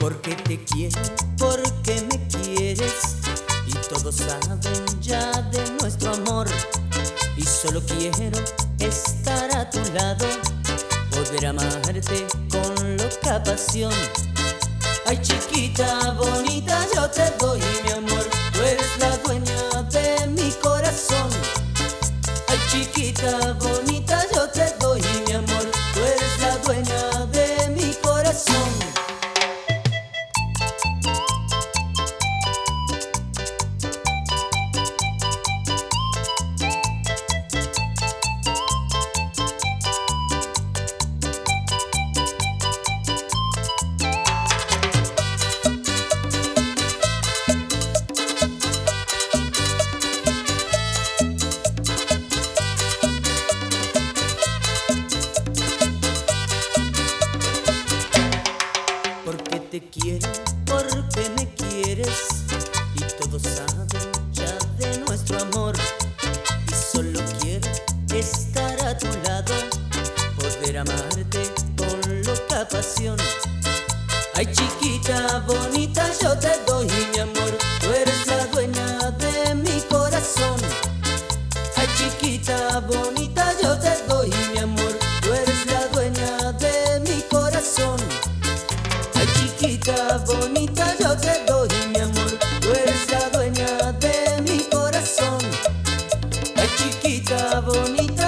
Porque te quiero, porque me quieres, y todos saben ya de nuestro amor. Y solo quiero estar a tu lado, poder amarte con loca pasión. Ay, chiquita bonita, yo te doy mi amor, tú eres la dueña de mi corazón. Ay, chiquita bonita, yo te doy mi amor, tú eres la dueña de mi corazón. Porque te quiero, porque me quieres, y todos saben ya de nuestro amor. Y solo quiero estar a tu lado, poder amarte con loca pasión. Ay, chiquita bonita, yo te doy mi amor, tú eres la dueña de mi corazón. Ay, chiquita bonita, yo te doy mi amor, tú eres la dueña de mi corazón. Ay, chiquita bonita, yo te doy mi amor, tú eres la dueña de mi corazón. Ay, chiquita bonita.